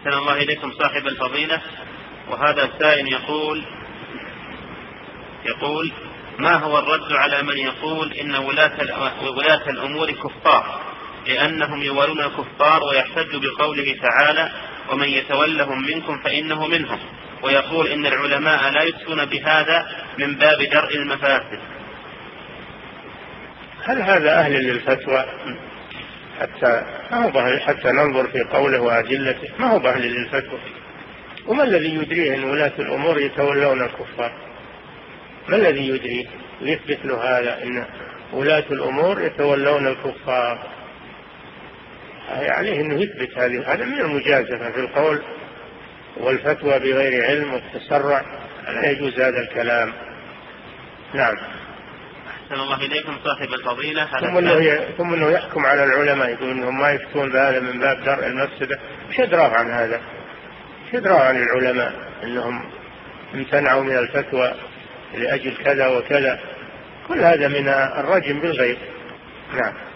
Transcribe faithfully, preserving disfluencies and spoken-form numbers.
أحسن الله إليكم صاحب الفضيلة. وهذا سائل يقول يقول ما هو الرد على من يقول إن ولاة الأمور كفار لأنهم يولون الكفار، ويحتج بقوله تعالى ومن يتولهم منكم فإنه منهم، ويقول إن العلماء لا يفتون بهذا من باب درء المفاسد؟ هل هذا أهل للفتوى؟ حتى ما هو حتى ننظر في قوله وأدلته، ما هو أهل للفتوى. وما الذي يدريه أن ولاة الأمور يتولون الكفار؟ ما الذي يدريه يثبت له هذا أن ولاة الأمور يتولون الكفار؟ عليه أنه يثبت هذه. هذا من المجازفة في القول والفتوى بغير علم والتسرع، لا يجوز هذا الكلام. نعم. أحسن الله إليكم صاحب الفضيلة. ثم أنه, ثم أنه يحكم على العلماء يقول أنهم ما يفتون بهذا من باب درء المفسدة. مش أدراه عن هذا؟ مش أدراه عن العلماء أنهم امتنعوا من الفتوى لأجل كذا وكذا؟ كل هذا من الرجم بالغيب. نعم.